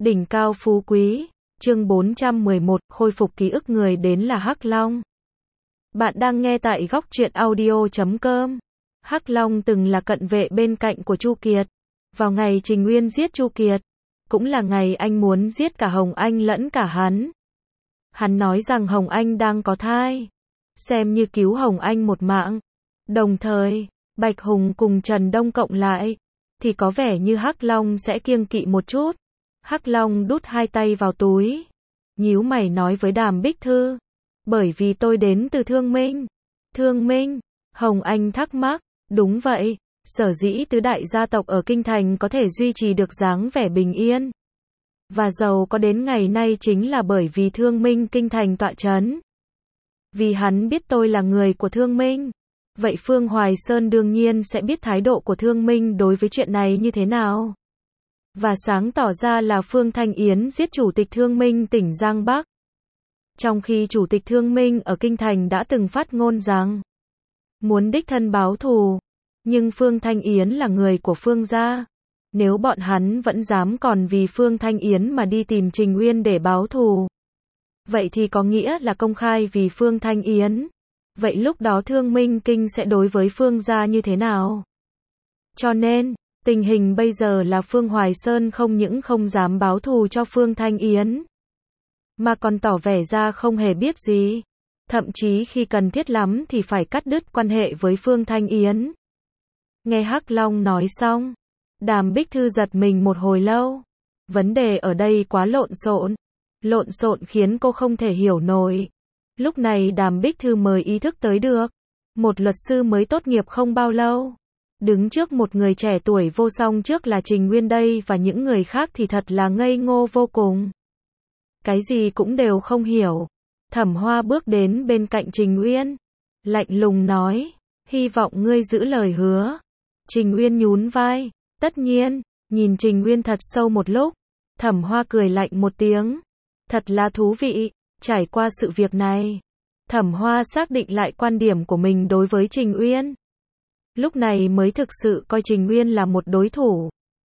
Đỉnh cao phú quý, chương 411, khôi phục ký ức người đến là Hắc Long. Bạn đang nghe tại góc truyện audio.com. Hắc Long từng là cận vệ bên cạnh của Chu Kiệt. Vào ngày Trình Uyên giết Chu Kiệt, cũng là ngày anh muốn giết cả Hồng Anh lẫn cả hắn. Hắn nói rằng Hồng Anh đang có thai, xem như cứu Hồng Anh một mạng. Đồng thời, Bạch Hùng cùng Trần Đông cộng lại, thì có vẻ như Hắc Long sẽ kiêng kỵ một chút. Hắc Long đút hai tay vào túi, nhíu mày nói với Đàm Bích Thư, bởi vì tôi đến từ Thương Minh. Thương Minh? Hồng Anh thắc mắc, đúng vậy, sở dĩ tứ đại gia tộc ở Kinh Thành có thể duy trì được dáng vẻ bình yên và giàu có đến ngày nay chính là bởi vì Thương Minh Kinh Thành tọa chấn. Vì hắn biết tôi là người của Thương Minh, vậy Phương Hoài Sơn đương nhiên sẽ biết thái độ của Thương Minh đối với chuyện này như thế nào. Và sáng tỏ ra là Phương Thanh Yến giết chủ tịch Thương Minh tỉnh Giang Bắc. Trong khi chủ tịch Thương Minh ở Kinh Thành đã từng phát ngôn rằng muốn đích thân báo thù, nhưng Phương Thanh Yến là người của Phương gia. Nếu bọn hắn vẫn dám còn vì Phương Thanh Yến mà đi tìm Trình Uyên để báo thù, vậy thì có nghĩa là công khai vì Phương Thanh Yến. Vậy lúc đó Thương Minh Kinh sẽ đối với Phương gia như thế nào? Cho nên, tình hình bây giờ là Phương Hoài Sơn không những không dám báo thù cho Phương Thanh Yến, mà còn tỏ vẻ ra không hề biết gì. Thậm chí khi cần thiết lắm thì phải cắt đứt quan hệ với Phương Thanh Yến. Nghe Hắc Long nói xong, Đàm Bích Thư giật mình một hồi lâu. Vấn đề ở đây quá lộn xộn khiến cô không thể hiểu nổi. Lúc này Đàm Bích Thư mới ý thức tới được, một luật sư mới tốt nghiệp không bao lâu, đứng trước một người trẻ tuổi vô song trước là Trình Uyên đây, và những người khác thì thật là ngây ngô vô cùng. Cái gì cũng đều không hiểu. Thẩm Hoa bước đến bên cạnh Trình Uyên, lạnh lùng nói, hy vọng ngươi giữ lời hứa. Trình Uyên nhún vai, tất nhiên. Nhìn Trình Uyên thật sâu một lúc, Thẩm Hoa cười lạnh một tiếng, thật là thú vị. Trải qua sự việc này, Thẩm Hoa xác định lại quan điểm của mình đối với Trình Uyên. Lúc này mới thực sự coi Trình Uyên là một đối thủ.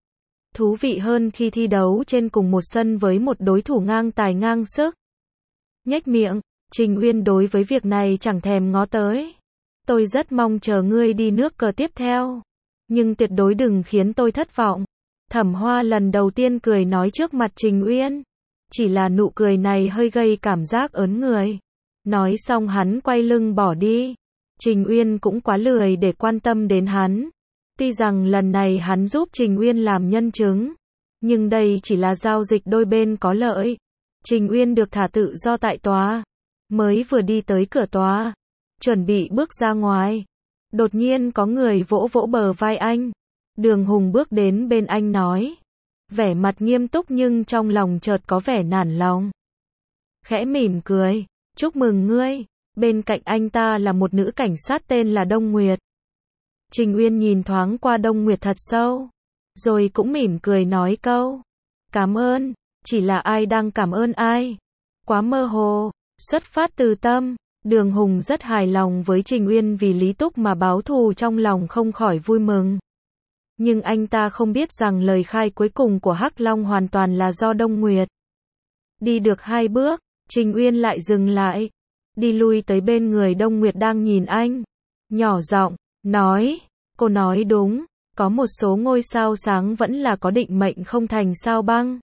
Thú vị hơn khi thi đấu trên cùng một sân với một đối thủ ngang tài ngang sức. Nhếch miệng, Trình Uyên đối với việc này chẳng thèm ngó tới. Tôi rất mong chờ ngươi đi nước cờ tiếp theo, nhưng tuyệt đối đừng khiến tôi thất vọng. Thẩm Hoa lần đầu tiên cười nói trước mặt Trình Uyên. Chỉ là nụ cười này hơi gây cảm giác ớn người. Nói xong hắn quay lưng bỏ đi. Trình Uyên cũng quá lười để quan tâm đến hắn. Tuy rằng lần này hắn giúp Trình Uyên làm nhân chứng, nhưng đây chỉ là giao dịch đôi bên có lợi. Trình Uyên được thả tự do tại tòa. Mới vừa đi tới cửa tòa, chuẩn bị bước ra ngoài, đột nhiên có người vỗ vỗ bờ vai anh. Đường Hùng bước đến bên anh nói, vẻ mặt nghiêm túc nhưng trong lòng chợt có vẻ nản lòng. Khẽ mỉm cười, chúc mừng ngươi. Bên cạnh anh ta là một nữ cảnh sát tên là Đông Nguyệt. Trình Uyên nhìn thoáng qua Đông Nguyệt thật sâu, rồi cũng mỉm cười nói câu, cảm ơn. Chỉ là ai đang cảm ơn ai? Quá mơ hồ, xuất phát từ tâm. Đường Hùng rất hài lòng với Trình Uyên vì Lý Túc mà báo thù, trong lòng không khỏi vui mừng. Nhưng anh ta không biết rằng lời khai cuối cùng của Hắc Long hoàn toàn là do Đông Nguyệt. Đi được 2 bước, Trình Uyên lại dừng lại, đi lui tới bên người Đông Nguyệt đang nhìn anh, nhỏ giọng nói, cô nói đúng, có một số ngôi sao sáng vẫn là có định mệnh không thành sao băng.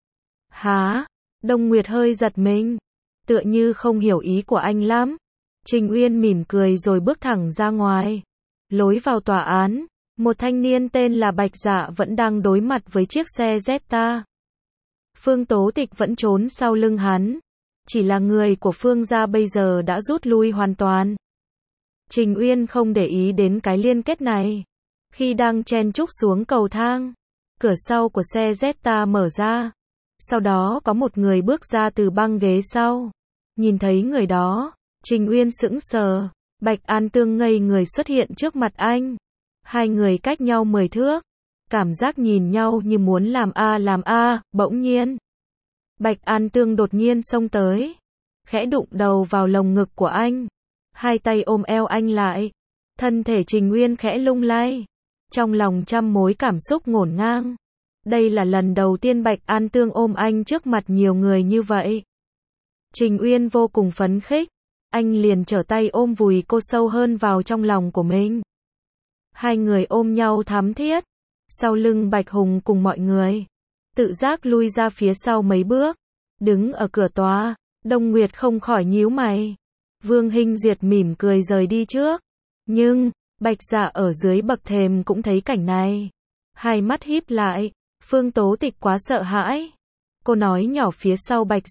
Hả? Đông Nguyệt hơi giật mình, tựa như không hiểu ý của anh lắm. Trình Uyên mỉm cười rồi bước thẳng ra ngoài. Lối vào tòa án, một thanh niên tên là Bạch Dạ vẫn đang đối mặt với chiếc xe Jetta. Phương Tố Tịch vẫn trốn sau lưng hắn. Chỉ là người của Phương gia bây giờ đã rút lui hoàn toàn. Trình Uyên không để ý đến cái liên kết này. Khi đang chen chúc xuống cầu thang, cửa sau của xe Jetta mở ra. Sau đó có một người bước ra từ băng ghế sau. Nhìn thấy người đó, Trình Uyên sững sờ. Bạch An Tương ngây người xuất hiện trước mặt anh. Hai người cách nhau 10 thước. Cảm giác nhìn nhau như muốn làm A, bỗng nhiên. Bạch An Tương đột nhiên xông tới, khẽ đụng đầu vào lồng ngực của anh. Hai tay ôm eo anh lại. Thân thể Trình Uyên khẽ lung lay. Trong lòng trăm mối cảm xúc ngổn ngang. Đây là lần đầu tiên Bạch An Tương ôm anh trước mặt nhiều người như vậy. Trình Uyên vô cùng phấn khích, anh liền trở tay ôm vùi cô sâu hơn vào trong lòng của mình. Hai người ôm nhau thắm thiết, sau lưng Bạch Hùng cùng mọi người, tự giác lui ra phía sau mấy bước, đứng ở cửa tòa, Đông Nguyệt không khỏi nhíu mày. Vương Hinh Duyệt mỉm cười rời đi trước, nhưng, Bạch Dạ ở dưới bậc thềm cũng thấy cảnh này. Hai mắt híp lại, Phương Tố Tịch quá sợ hãi. Cô nói nhỏ phía sau Bạch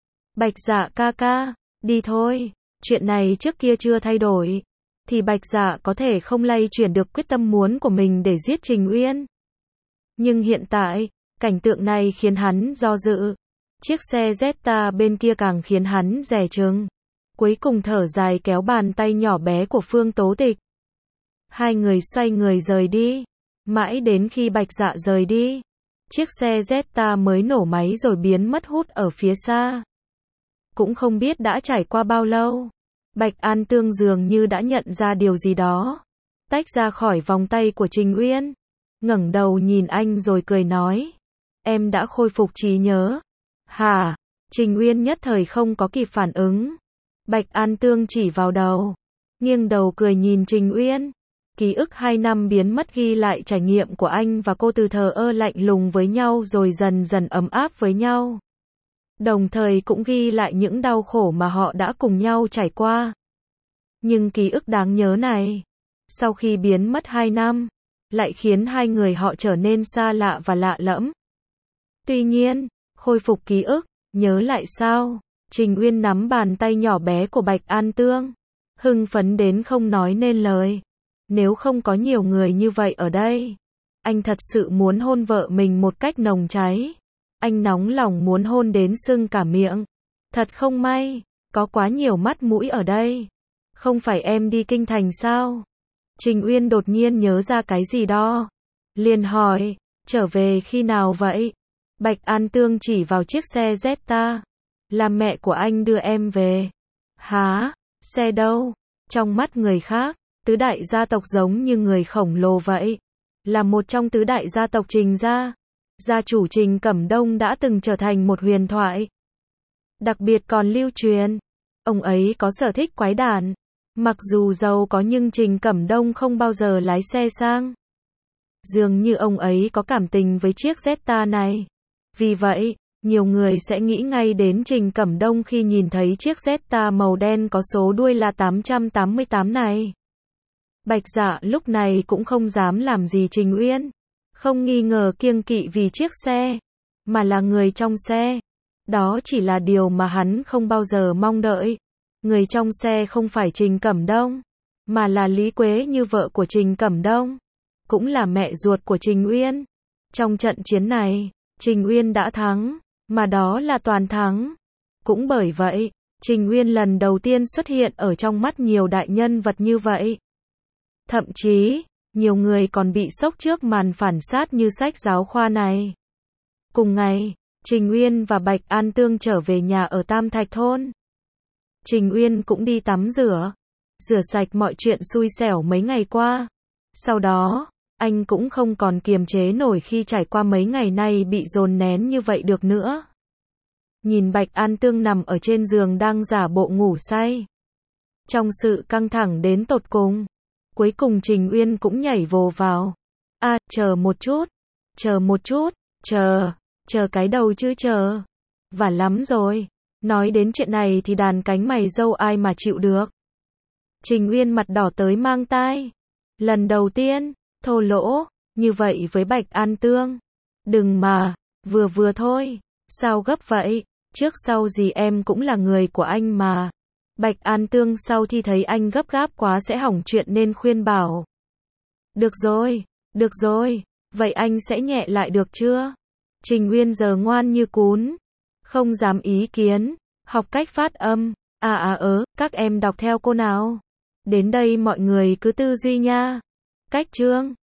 Dạ ca ca, đi thôi, chuyện này trước kia chưa thay đổi, thì Bạch Dạ có thể không lay chuyển được quyết tâm muốn của mình để giết Trình Uyên. Nhưng hiện tại, cảnh tượng này khiến hắn do dự. Chiếc xe Jetta bên kia càng khiến hắn dè chừng. Cuối cùng thở dài kéo bàn tay nhỏ bé của Phương Tố Tịch. Hai người xoay người rời đi. Mãi đến khi Bạch Dạ rời đi, chiếc xe Jetta mới nổ máy rồi biến mất hút ở phía xa. Cũng không biết đã trải qua bao lâu, Bạch An Tương dường như đã nhận ra điều gì đó, tách ra khỏi vòng tay của Trình Uyên, ngẩng đầu nhìn anh rồi cười nói, em đã khôi phục trí nhớ. Hả? Trình Uyên nhất thời không có kịp phản ứng. Bạch An Tương chỉ vào đầu, nghiêng đầu cười nhìn Trình Uyên. Ký ức 2 năm biến mất ghi lại trải nghiệm của anh và cô từ thờ ơ lạnh lùng với nhau rồi dần dần ấm áp với nhau. Đồng thời cũng ghi lại những đau khổ mà họ đã cùng nhau trải qua. Nhưng ký ức đáng nhớ này, sau khi biến mất 2 năm, lại khiến hai người họ trở nên xa lạ và lạ lẫm. Tuy nhiên, khôi phục ký ức, nhớ lại sao? Trình Uyên nắm bàn tay nhỏ bé của Bạch An Tương, hưng phấn đến không nói nên lời. Nếu không có nhiều người như vậy ở đây, anh thật sự muốn hôn vợ mình một cách nồng cháy. Anh nóng lòng muốn hôn đến sưng cả miệng. Thật không may, có quá nhiều mắt mũi ở đây. Không phải em đi kinh thành sao? Trình Uyên đột nhiên nhớ ra cái gì đó. Liền hỏi, trở về khi nào vậy? Bạch An Tương chỉ vào chiếc xe Jetta. Là mẹ của anh đưa em về. Hả? Xe đâu? Trong mắt người khác, tứ đại gia tộc giống như người khổng lồ vậy. Là một trong tứ đại gia tộc Trình gia. Gia chủ Trình Cẩm Đông đã từng trở thành một huyền thoại. Đặc biệt còn lưu truyền. Ông ấy có sở thích quái đản. Mặc dù giàu có nhưng Trình Cẩm Đông không bao giờ lái xe sang. Dường như ông ấy có cảm tình với chiếc Jetta này. Vì vậy, nhiều người sẽ nghĩ ngay đến Trình Cẩm Đông khi nhìn thấy chiếc Jetta màu đen có số đuôi là 888 này. Bạch Dạ lúc này cũng không dám làm gì Trình Uyên. Không nghi ngờ kiêng kỵ vì chiếc xe, mà là người trong xe. Đó chỉ là điều mà hắn không bao giờ mong đợi. Người trong xe không phải Trình Cẩm Đông, mà là Lý Quế Như vợ của Trình Cẩm Đông, cũng là mẹ ruột của Trình Uyên. Trong trận chiến này, Trình Uyên đã thắng, mà đó là toàn thắng. Cũng bởi vậy, Trình Uyên lần đầu tiên xuất hiện ở trong mắt nhiều đại nhân vật như vậy. Thậm chí, nhiều người còn bị sốc trước màn phản sát như sách giáo khoa này. Cùng ngày, Trình Uyên và Bạch An Tương trở về nhà ở Tam Thạch Thôn. Trình Uyên cũng đi tắm rửa sạch mọi chuyện xui xẻo mấy ngày qua. Sau đó, anh cũng không còn kiềm chế nổi khi trải qua mấy ngày nay bị dồn nén như vậy được nữa. Nhìn Bạch An Tương nằm ở trên giường đang giả bộ ngủ say. Trong sự căng thẳng đến tột cùng, cuối cùng Trình Uyên cũng nhảy vồ vào. Chờ một chút, chờ cái đầu chứ chờ. Và lắm rồi, nói đến chuyện này thì đàn cánh mày râu ai mà chịu được. Trình Uyên mặt đỏ tới mang tai. Lần đầu tiên, thô lỗ, như vậy với Bạch An Tương. Đừng mà, vừa thôi, sao gấp vậy, trước sau gì em cũng là người của anh mà. Bạch An Tương sau khi thấy anh gấp gáp quá sẽ hỏng chuyện nên khuyên bảo. Được rồi, vậy anh sẽ nhẹ lại được chưa? Trình Uyên giờ ngoan như cún, không dám ý kiến, học cách phát âm. Các em đọc theo cô nào. Đến đây mọi người cứ tư duy nha. Cách chương